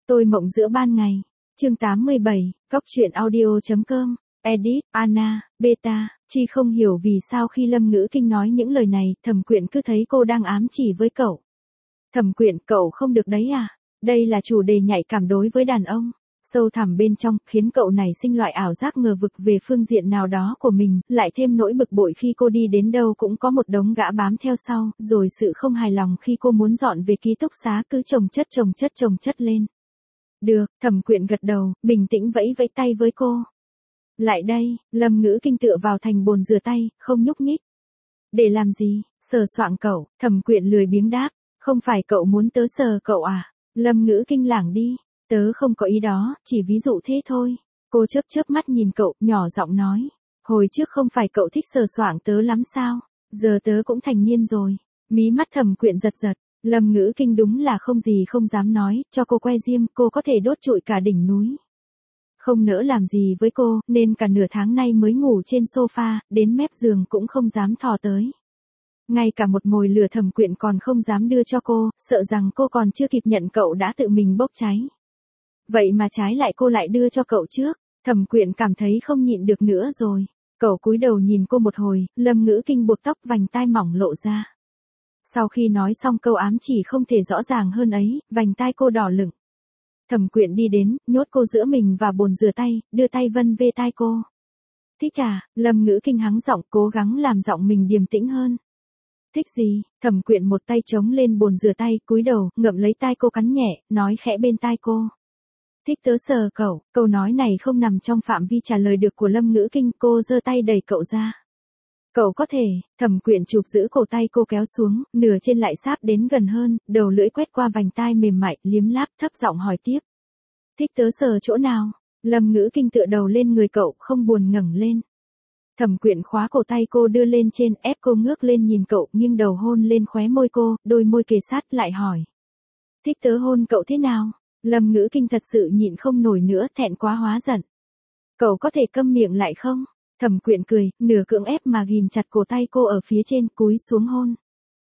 Tôi mộng giữa ban ngày. Chương 87, Góc truyện audio.com. Edit, Anna, Beta. Chi không hiểu vì sao khi Lâm Ngữ Kinh nói những lời này, Thẩm Quyện cứ thấy cô đang ám chỉ với cậu. Thẩm Quyện, cậu không được đấy à? Đây là chủ đề nhạy cảm đối với đàn ông. Sâu thẳm bên trong, khiến cậu này sinh loại ảo giác ngờ vực về phương diện nào đó của mình, lại thêm nỗi bực bội khi cô đi đến đâu cũng có một đống gã bám theo sau, rồi sự không hài lòng khi cô muốn dọn về ký túc xá cứ chồng chất lên. Được, Thẩm Quyện gật đầu, bình tĩnh vẫy vẫy tay với cô. Lại đây, Lâm Ngữ Kinh tựa vào thành bồn rửa tay, không nhúc nhích. Để làm gì? Sờ soạng cậu, Thẩm Quyện lười biếng đáp. Không phải cậu muốn tớ sờ cậu à? Lâm Ngữ Kinh lảng đi. Tớ không có ý đó, chỉ ví dụ thế thôi. Cô chớp mắt nhìn cậu, nhỏ giọng nói. Hồi trước không phải cậu thích sờ soạng tớ lắm sao? Giờ tớ cũng thành niên rồi. Mí mắt Thẩm Quyện giật giật. Lâm Ngữ Kinh đúng là không gì không dám nói, cho cô que diêm, cô có thể đốt trụi cả đỉnh núi. Không nỡ làm gì với cô, nên cả nửa tháng nay mới ngủ trên sofa, đến mép giường cũng không dám thò tới. Ngay cả một mồi lửa Thẩm Quyện còn không dám đưa cho cô, sợ rằng cô còn chưa kịp nhận cậu đã tự mình bốc cháy. Vậy mà trái lại cô lại đưa cho cậu trước, Thẩm Quyện cảm thấy không nhịn được nữa rồi. Cậu cúi đầu nhìn cô một hồi, Lâm Ngữ Kinh buộc tóc vành tai mỏng lộ ra. Sau khi nói xong câu ám chỉ không thể rõ ràng hơn ấy, vành tai cô đỏ lửng. Thẩm Quyện đi đến, nhốt cô giữa mình và bồn rửa tay, đưa tay vân về tai cô. Thích à? Lâm Ngữ Kinh hắng giọng, cố gắng làm giọng mình điềm tĩnh hơn. Thích gì? Thẩm Quyện một tay chống lên bồn rửa tay, cúi đầu, ngậm lấy tai cô cắn nhẹ, nói khẽ bên tai cô. Thích tớ sờ cậu. Câu nói này không nằm trong phạm vi trả lời được của Lâm Ngữ Kinh, cô giơ tay đẩy cậu ra. Cậu có thể. Thẩm Quyện chụp giữ cổ tay cô kéo xuống, nửa trên lại sáp đến gần hơn, đầu lưỡi quét qua vành tai mềm mại, liếm láp, thấp giọng hỏi tiếp. Thích tớ sờ chỗ nào? Lâm Ngữ Kinh tựa đầu lên người cậu, không buồn ngẩng lên. Thẩm Quyện khóa cổ tay cô đưa lên trên, ép cô ngước lên nhìn cậu, nghiêng đầu hôn lên khóe môi cô, đôi môi kề sát lại hỏi. Thích tớ hôn cậu thế nào? Lâm Ngữ Kinh thật sự nhịn không nổi nữa, thẹn quá hóa giận. Cậu có thể câm miệng lại không? Thẩm Quyện cười, nửa cưỡng ép mà ghim chặt cổ tay cô ở phía trên, cúi xuống hôn.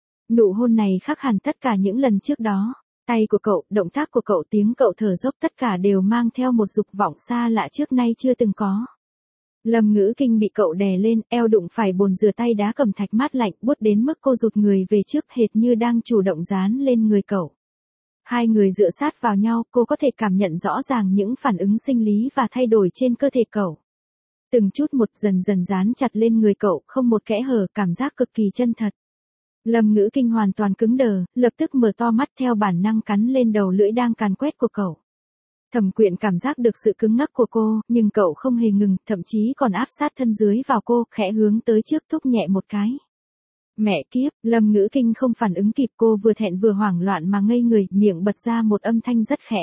Nụ hôn này khác hẳn tất cả những lần trước đó. Tay của cậu, động tác của cậu, tiếng cậu thở dốc tất cả đều mang theo một dục vọng xa lạ trước nay chưa từng có. Lâm Ngữ Kinh bị cậu đè lên, eo đụng phải bồn rửa tay đá cẩm thạch mát lạnh, buốt đến mức cô rụt người về trước hệt như đang chủ động dán lên người cậu. Hai người dựa sát vào nhau, cô có thể cảm nhận rõ ràng những phản ứng sinh lý và thay đổi trên cơ thể cậu. Từng chút một dần dần dán chặt lên người cậu, không một kẽ hở, cảm giác cực kỳ chân thật. Lâm Ngữ Kinh hoàn toàn cứng đờ, lập tức mở to mắt theo bản năng cắn lên đầu lưỡi đang càn quét của cậu. Thẩm Quyện cảm giác được sự cứng ngắc của cô, nhưng cậu không hề ngừng, thậm chí còn áp sát thân dưới vào cô, khẽ hướng tới trước thúc nhẹ một cái. Mẹ kiếp, Lâm Ngữ Kinh không phản ứng kịp, cô vừa thẹn vừa hoảng loạn mà ngây người, miệng bật ra một âm thanh rất khẽ.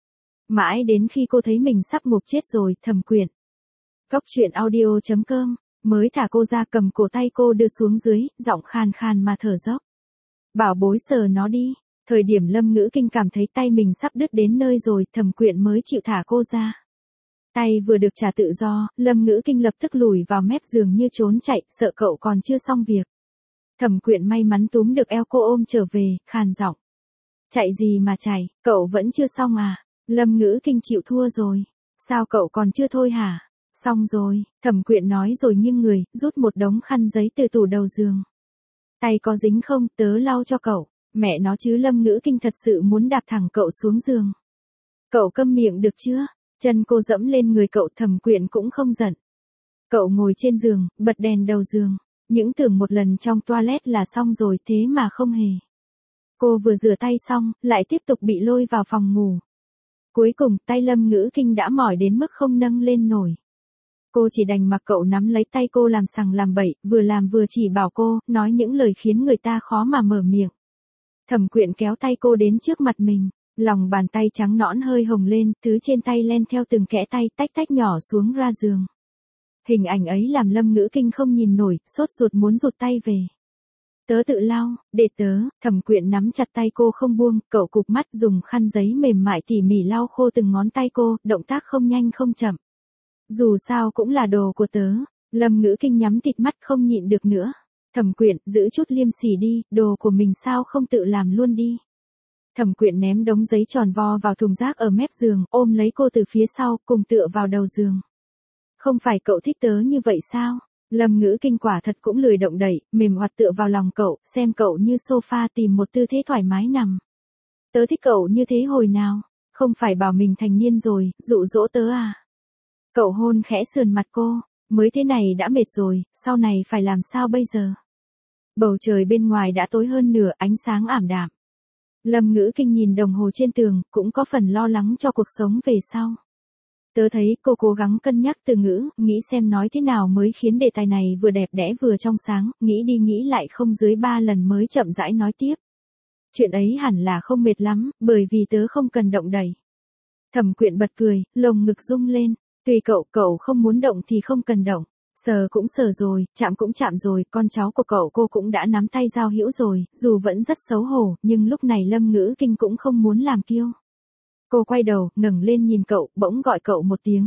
Mãi đến khi cô thấy mình sắp ngộp chết rồi, Thẩm Quyện. Góc truyện audio.com, mới thả cô ra, cầm cổ tay cô đưa xuống dưới, giọng khàn khàn mà thở dốc. Bảo bối sờ nó đi. Thời điểm Lâm Ngữ Kinh cảm thấy tay mình sắp đứt đến nơi rồi, Thẩm Quyện mới chịu thả cô ra. Tay vừa được trả tự do, Lâm Ngữ Kinh lập tức lùi vào mép giường như trốn chạy, sợ cậu còn chưa xong việc. Thẩm Quyện may mắn túm được eo cô ôm trở về, khàn giọng. Chạy gì mà chạy, cậu vẫn chưa xong à? Lâm Ngữ Kinh chịu thua rồi. Sao cậu còn chưa thôi hả? Xong rồi, Thẩm Quyện nói rồi nghiêng người, rút một đống khăn giấy từ tủ đầu giường. Tay có dính không, tớ lau cho cậu. Mẹ nó chứ, Lâm Ngữ Kinh thật sự muốn đạp thẳng cậu xuống giường. Cậu câm miệng được chưa? Chân cô dẫm lên người cậu, Thẩm Quyện cũng không giận. Cậu ngồi trên giường, bật đèn đầu giường. Những tưởng một lần trong toilet là xong rồi, thế mà không hề. Cô vừa rửa tay xong, lại tiếp tục bị lôi vào phòng ngủ. Cuối cùng, tay Lâm Ngữ Kinh đã mỏi đến mức không nâng lên nổi. Cô chỉ đành mặc cậu nắm lấy tay cô làm sằng làm bậy, vừa làm vừa chỉ bảo cô, nói những lời khiến người ta khó mà mở miệng. Thẩm Quyện kéo tay cô đến trước mặt mình, lòng bàn tay trắng nõn hơi hồng lên, thứ trên tay len theo từng kẽ tay, tách tách nhỏ xuống ra giường. Hình ảnh ấy làm Lâm Ngữ Kinh không nhìn nổi, sốt ruột muốn rụt tay về. Tớ tự lau, để tớ. Thẩm Quyện nắm chặt tay cô không buông, cậu cụp mắt dùng khăn giấy mềm mại tỉ mỉ lau khô từng ngón tay cô, động tác không nhanh không chậm. Dù sao cũng là đồ của tớ. Lâm Ngữ Kinh nhắm tịt mắt không nhịn được nữa. Thẩm Quyện, giữ chút liêm sỉ đi, đồ của mình sao không tự làm luôn đi. Thẩm Quyện ném đống giấy tròn vo vào thùng rác ở mép giường, ôm lấy cô từ phía sau, cùng tựa vào đầu giường. Không phải cậu thích tớ như vậy sao? Lâm Ngữ Kinh quả thật cũng lười động đậy, mềm oặt tựa vào lòng cậu, xem cậu như sofa tìm một tư thế thoải mái nằm. Tớ thích cậu như thế hồi nào? Không phải bảo mình thành niên rồi, dụ dỗ tớ à? Cậu hôn khẽ sườn mặt cô, mới thế này đã mệt rồi, sau này phải làm sao bây giờ? Bầu trời bên ngoài đã tối hơn nửa, ánh sáng ảm đạm. Lâm Ngữ Kinh nhìn đồng hồ trên tường, cũng có phần lo lắng cho cuộc sống về sau. Tớ thấy cô cố gắng cân nhắc từ ngữ, nghĩ xem nói thế nào mới khiến đề tài này vừa đẹp đẽ vừa trong sáng, nghĩ đi nghĩ lại không dưới 3 lần mới chậm rãi nói tiếp. Chuyện ấy hẳn là không mệt lắm, bởi vì tớ không cần động đẩy. Thẩm Quyện bật cười, lồng ngực rung lên, tùy cậu không muốn động thì không cần động. Sờ cũng sờ rồi, chạm cũng chạm rồi, con cháu của cậu cô cũng đã nắm tay giao hữu rồi, dù vẫn rất xấu hổ, nhưng lúc này Lâm Ngữ Kinh cũng không muốn làm kiêu. Cô quay đầu, ngẩng lên nhìn cậu, bỗng gọi cậu một tiếng.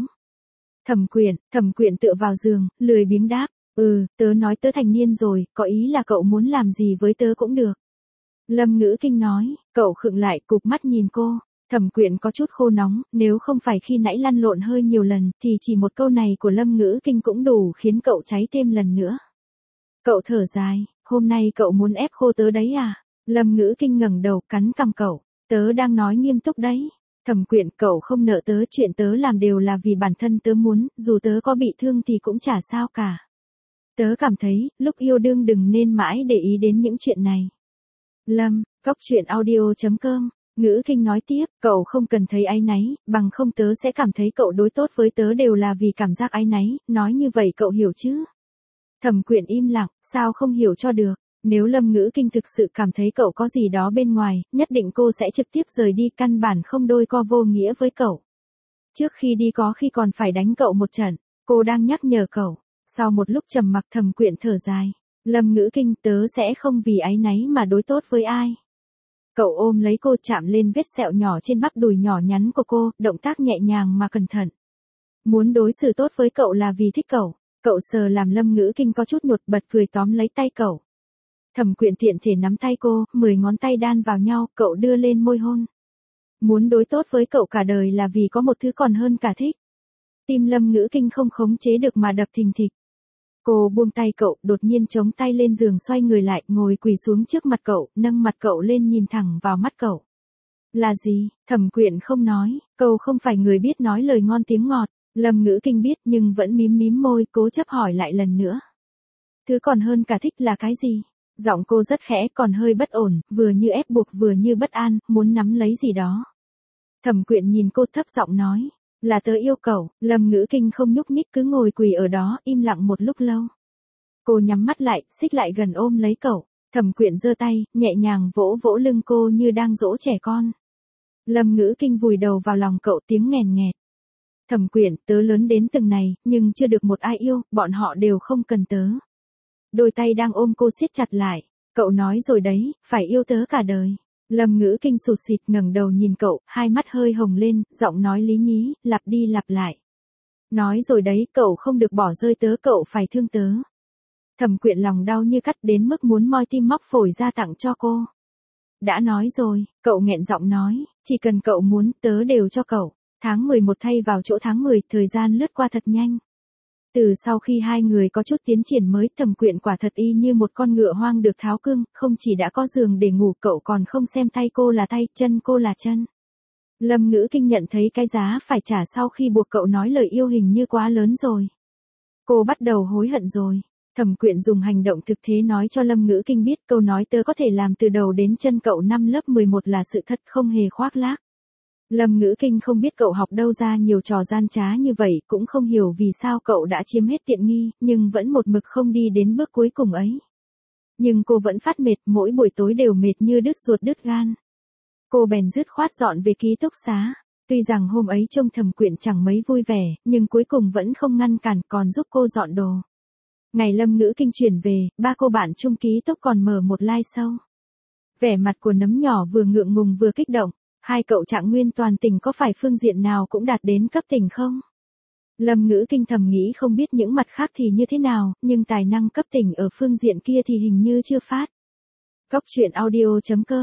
Thẩm Quyện tựa vào giường, lười biếng đáp, tớ nói tớ thành niên rồi, có ý là cậu muốn làm gì với tớ cũng được. Lâm Ngữ Kinh nói, cậu khựng lại, cụp mắt nhìn cô. Thẩm Quyện có chút khô nóng, nếu không phải khi nãy lăn lộn hơi nhiều lần, thì chỉ một câu này của Lâm Ngữ Kinh cũng đủ khiến cậu cháy thêm lần nữa. Cậu thở dài, hôm nay cậu muốn ép khô tớ đấy à? Lâm Ngữ Kinh ngẩng đầu, cắn cằm cậu, tớ đang nói nghiêm túc đấy. Thẩm Quyện, cậu không nợ tớ, chuyện tớ làm đều là vì bản thân tớ muốn, dù tớ có bị thương thì cũng chả sao cả. Tớ cảm thấy, lúc yêu đương đừng nên mãi để ý đến những chuyện này. Cóc truyện audio.com Ngữ Kinh nói tiếp, cậu không cần thấy áy náy, bằng không tớ sẽ cảm thấy cậu đối tốt với tớ đều là vì cảm giác áy náy, nói như vậy cậu hiểu chứ? Thẩm Quyện im lặng, sao không hiểu cho được, nếu Lâm Ngữ Kinh thực sự cảm thấy cậu có gì đó bên ngoài, nhất định cô sẽ trực tiếp rời đi, căn bản không đôi co vô nghĩa với cậu. Trước khi đi có khi còn phải đánh cậu một trận, cô đang nhắc nhở cậu. Sau một lúc trầm mặc Thẩm Quyện thở dài, Lâm Ngữ Kinh, tớ sẽ không vì áy náy mà đối tốt với ai. Cậu ôm lấy cô, chạm lên vết sẹo nhỏ trên bắp đùi nhỏ nhắn của cô, động tác nhẹ nhàng mà cẩn thận. Muốn đối xử tốt với cậu là vì thích cậu. Cậu sờ làm Lâm Ngữ Kinh có chút nhột, bật cười tóm lấy tay cậu. Thẩm Quyện tiện thể nắm tay cô, 10 ngón tay đan vào nhau, cậu đưa lên môi hôn. Muốn đối tốt với cậu cả đời là vì có một thứ còn hơn cả thích. Tim Lâm Ngữ Kinh không khống chế được mà đập thình thịch. Cô buông tay cậu, đột nhiên chống tay lên giường, xoay người lại, ngồi quỳ xuống trước mặt cậu, nâng mặt cậu lên nhìn thẳng vào mắt cậu. Là gì? Thẩm Quyện không nói, cậu không phải người biết nói lời ngon tiếng ngọt. Lâm Ngữ Kinh biết nhưng vẫn mím môi, cố chấp hỏi lại lần nữa. Thứ còn hơn cả thích là cái gì? Giọng cô rất khẽ, còn hơi bất ổn, vừa như ép buộc vừa như bất an, muốn nắm lấy gì đó. Thẩm Quyện nhìn cô thấp giọng nói. Là tớ yêu cậu. Lâm Ngữ Kinh không nhúc nhích, cứ ngồi quỳ ở đó, im lặng một lúc lâu. Cô nhắm mắt lại, xích lại gần ôm lấy cậu. Thẩm Quyện giơ tay, nhẹ nhàng vỗ vỗ lưng cô như đang dỗ trẻ con. Lâm Ngữ Kinh vùi đầu vào lòng cậu, tiếng nghèn nghẹt. Thẩm Quyện, tớ lớn đến từng này, nhưng chưa được một ai yêu, bọn họ đều không cần tớ. Đôi tay đang ôm cô siết chặt lại. Cậu nói rồi đấy, phải yêu tớ cả đời. Lâm Ngữ Kinh sụt sịt ngẩng đầu nhìn cậu, hai mắt hơi hồng lên, giọng nói lý nhí, lặp đi lặp lại. Nói rồi đấy, cậu không được bỏ rơi tớ, cậu phải thương tớ. Thẩm Quyện lòng đau như cắt đến mức muốn moi tim móc phổi ra tặng cho cô. Đã nói rồi, cậu nghẹn giọng nói, chỉ cần cậu muốn, tớ đều cho cậu. Tháng 11 thay vào chỗ tháng 10, thời gian lướt qua thật nhanh. Từ sau khi hai người có chút tiến triển mới, Thẩm Quyện quả thật y như một con ngựa hoang được tháo cương, không chỉ đã có giường để ngủ, cậu còn không xem tay cô là tay, chân cô là chân. Lâm Ngữ Kinh nhận thấy cái giá phải trả sau khi buộc cậu nói lời yêu hình như quá lớn rồi. Cô bắt đầu hối hận rồi. Thẩm Quyện dùng hành động thực thế nói cho Lâm Ngữ Kinh biết câu nói tớ có thể làm từ đầu đến chân cậu năm lớp 11 là sự thật, không hề khoác lác. Lâm Ngữ Kinh không biết cậu học đâu ra nhiều trò gian trá như vậy, cũng không hiểu vì sao cậu đã chiếm hết tiện nghi, nhưng vẫn một mực không đi đến bước cuối cùng ấy. Nhưng cô vẫn phát mệt, mỗi buổi tối đều mệt như đứt ruột đứt gan. Cô bèn dứt khoát dọn về ký túc xá. Tuy rằng hôm ấy trông Thẩm Quyện chẳng mấy vui vẻ, nhưng cuối cùng vẫn không ngăn cản, còn giúp cô dọn đồ. Ngày Lâm Ngữ Kinh chuyển về, ba cô bạn chung ký túc còn mở một live show. Vẻ mặt của nấm nhỏ vừa ngượng ngùng vừa kích động. Hai cậu Trạng Nguyên toàn tỉnh có phải phương diện nào cũng đạt đến cấp tỉnh không? Lâm Ngữ Kinh thầm nghĩ không biết những mặt khác thì như thế nào, nhưng tài năng cấp tỉnh ở phương diện kia thì hình như chưa phát. Cóc truyện audio.com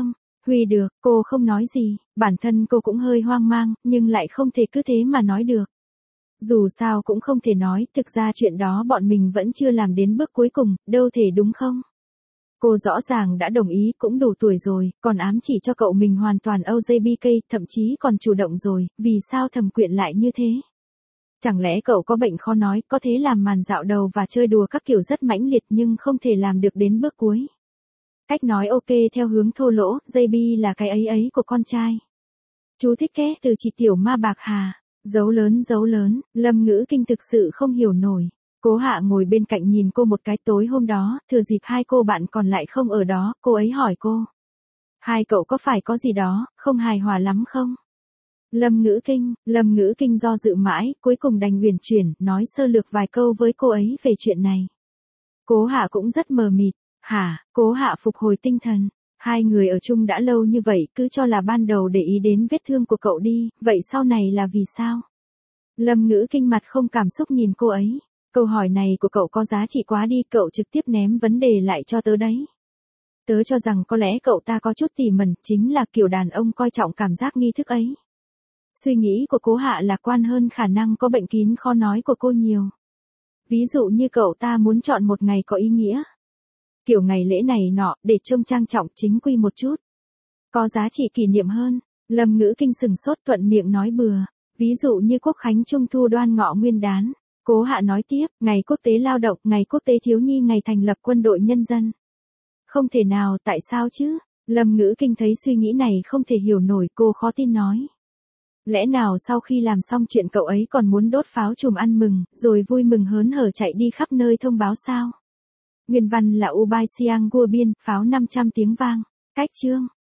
Huy được, cô không nói gì, bản thân cô cũng hơi hoang mang, nhưng lại không thể cứ thế mà nói được. Dù sao cũng không thể nói, thực ra chuyện đó bọn mình vẫn chưa làm đến bước cuối cùng, đâu thể đúng không? Cô rõ ràng đã đồng ý, cũng đủ tuổi rồi, còn ám chỉ cho cậu mình hoàn toàn OJBK, thậm chí còn chủ động rồi, vì sao Thẩm Quyện lại như thế? Chẳng lẽ cậu có bệnh khó nói, có thế làm màn dạo đầu và chơi đùa các kiểu rất mãnh liệt nhưng không thể làm được đến bước cuối. Cách nói ok theo hướng thô lỗ, JB là cái ấy của con trai. Chú thích ké từ chị tiểu ma bạc hà. Dấu lớn, Lâm Ngữ Kinh thực sự không hiểu nổi. Cố Hạ ngồi bên cạnh nhìn cô một cái. Tối hôm đó, thừa dịp hai cô bạn còn lại không ở đó, cô ấy hỏi cô. Hai cậu có phải có gì đó, không hài hòa lắm không? Lâm Ngữ Kinh do dự mãi, cuối cùng đành uyển chuyển, nói sơ lược vài câu với cô ấy về chuyện này. Cố Hạ cũng rất mờ mịt. Hả? Cố Hạ phục hồi tinh thần. Hai người ở chung đã lâu như vậy, cứ cho là ban đầu để ý đến vết thương của cậu đi, vậy sau này là vì sao? Lâm Ngữ Kinh mặt không cảm xúc nhìn cô ấy. Câu hỏi này của cậu có giá trị quá đi, cậu trực tiếp ném vấn đề lại cho tớ đấy. Tớ cho rằng có lẽ cậu ta có chút tỉ mẩn, chính là kiểu đàn ông coi trọng cảm giác nghi thức ấy. Suy nghĩ của Cố Hạ lạc quan hơn khả năng có bệnh kín khó nói của cô nhiều. Ví dụ như cậu ta muốn chọn một ngày có ý nghĩa. Kiểu ngày lễ này nọ, để trông trang trọng chính quy một chút. Có giá trị kỷ niệm hơn. Lâm Ngữ Kinh sừng sốt thuận miệng nói bừa. Ví dụ như Quốc khánh Trung thu Đoan Ngọ Nguyên đán. Cố Hạ nói tiếp, ngày quốc tế lao động, ngày quốc tế thiếu nhi, ngày thành lập quân đội nhân dân. Không thể nào, tại sao chứ? Lâm Ngữ Kinh thấy suy nghĩ này không thể hiểu nổi, cô khó tin nói. Lẽ nào sau khi làm xong chuyện cậu ấy còn muốn đốt pháo chùm ăn mừng, rồi vui mừng hớn hở chạy đi khắp nơi thông báo sao? Nguyên văn là Ubai Siang Gua Biên, pháo 500 tiếng vang. Cách chương.